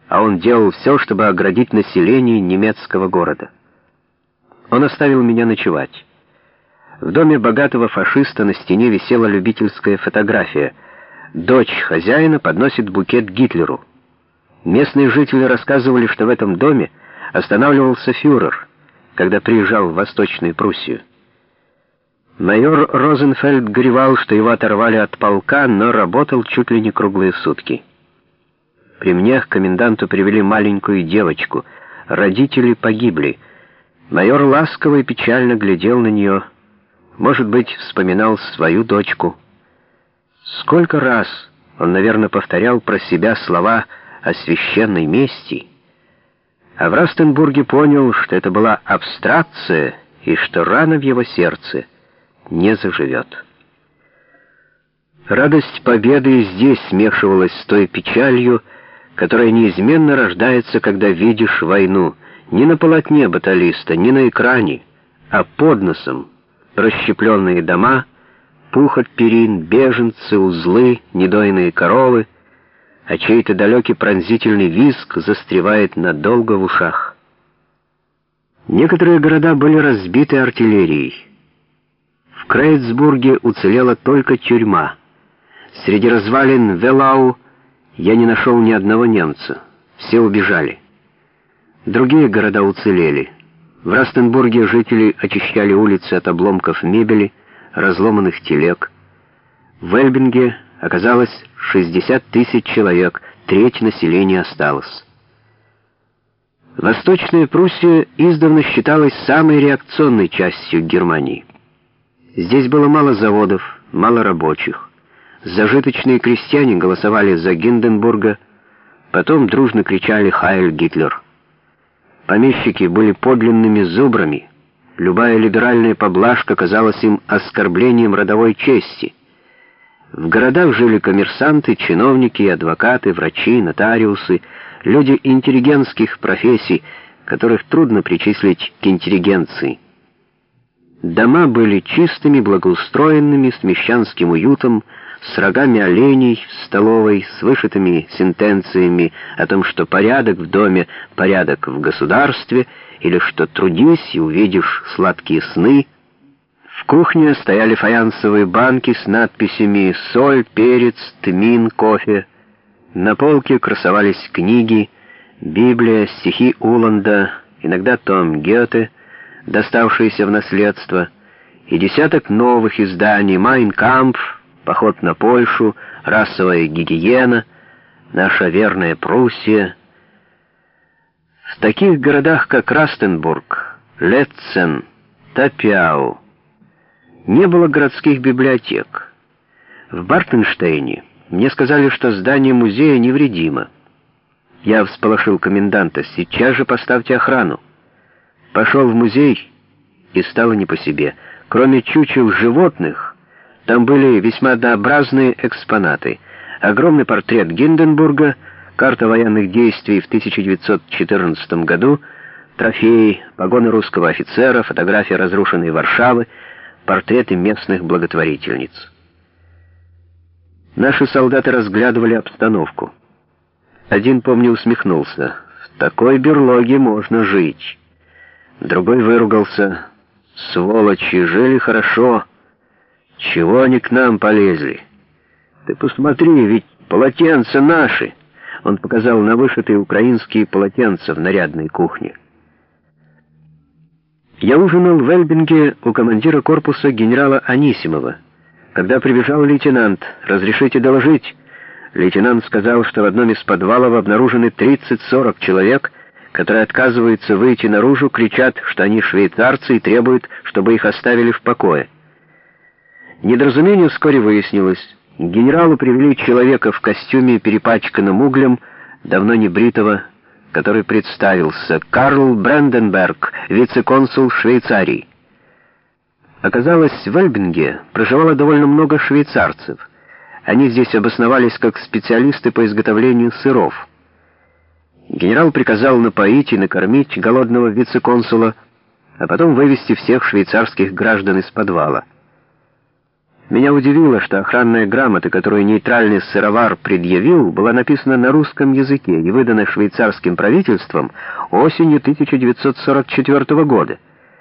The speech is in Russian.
а он делал все, чтобы оградить население немецкого города. Он оставил меня ночевать. В доме богатого фашиста на стене висела любительская фотография. Дочь хозяина подносит букет Гитлеру. Местные жители рассказывали, что в этом доме останавливался фюрер, когда приезжал в Восточную Пруссию. Майор Розенфельд горевал, что его оторвали от полка, но работал чуть ли не круглые сутки. При мне к коменданту привели маленькую девочку. Родители погибли. Майор ласково и печально глядел на нее. Может быть, вспоминал свою дочку. Сколько раз он, наверное, повторял про себя слова о священной мести. А в Растенбурге понял, что это была абстракция и что рана в его сердце не заживет. Радость победы и здесь смешивалась с той печалью, которая неизменно рождается, когда видишь войну, не на полотне баталиста, не на экране, а под носом. Расщепленные дома, пух от перин, беженцы, узлы, недойные коровы, а чей-то далекий пронзительный визг застревает надолго в ушах. Некоторые города были разбиты артиллерией. В Крейцбурге уцелела только тюрьма. Среди развалин Велау я не нашел ни одного немца. Все убежали. Другие города уцелели. В Растенбурге жители очищали улицы от обломков мебели, разломанных телег. В Эльбинге оказалось 60 тысяч человек, треть населения осталось. Восточная Пруссия издавна считалась самой реакционной частью Германии. Здесь было мало заводов, мало рабочих. Зажиточные крестьяне голосовали за Гинденбурга, потом дружно кричали «Хайль Гитлер!». Помещики были подлинными зубрами. Любая либеральная поблажка казалась им оскорблением родовой чести. В городах жили коммерсанты, чиновники, адвокаты, врачи, нотариусы, люди интеллигентских профессий, которых трудно причислить к интеллигенции. Дома были чистыми, благоустроенными, с мещанским уютом, с рогами оленей в столовой, с вышитыми сентенциями о том, что порядок в доме — порядок в государстве, или что трудись и увидишь сладкие сны. В кухне стояли фаянсовые банки с надписями «Соль», «Перец», «Тмин», «Кофе». На полке красовались книги, Библия, стихи Уланда, иногда том Гёте, доставшиеся в наследство, и десяток новых изданий «Майн кампф», «Поход на Польшу», «Расовая гигиена», «Наша верная Пруссия». В таких городах, как Растенбург, Летцен, Тапиау, не было городских библиотек. В Бартенштейне мне сказали, что здание музея невредимо. Я всполошил коменданта: «Сейчас же поставьте охрану». Пошел в музей, и стало не по себе. Кроме чучел животных, там были весьма однообразные экспонаты. Огромный портрет Гинденбурга, карта военных действий в 1914 году, трофеи, погоны русского офицера, фотография разрушенной Варшавы, портреты местных благотворительниц. Наши солдаты разглядывали обстановку. Один, помню, усмехнулся: «В такой берлоге можно жить». Другой выругался: «Сволочи, жили хорошо. Чего они к нам полезли? Ты посмотри, ведь полотенца наши!» Он показал на вышитые украинские полотенца в нарядной кухне. Я ужинал в Эльбинге у командира корпуса генерала Анисимова. Когда прибежал лейтенант: «Разрешите доложить?» Лейтенант сказал, что в одном из подвалов обнаружены 30-40 человек, которые отказываются выйти наружу, кричат, что они швейцарцы, и требуют, чтобы их оставили в покое. Недоразумение вскоре выяснилось. К генералу привели человека в костюме, перепачканном углем, давно не бритого, который представился: Карл Бранденберг, вице-консул Швейцарии. Оказалось, в Эльбинге проживало довольно много швейцарцев. Они здесь обосновались как специалисты по изготовлению сыров. Генерал приказал напоить и накормить голодного вице-консула, а потом вывести всех швейцарских граждан из подвала. Меня удивило, что охранная грамота, которую нейтральный сыровар предъявил, была написана на русском языке и выдана швейцарским правительством осенью 1944 года.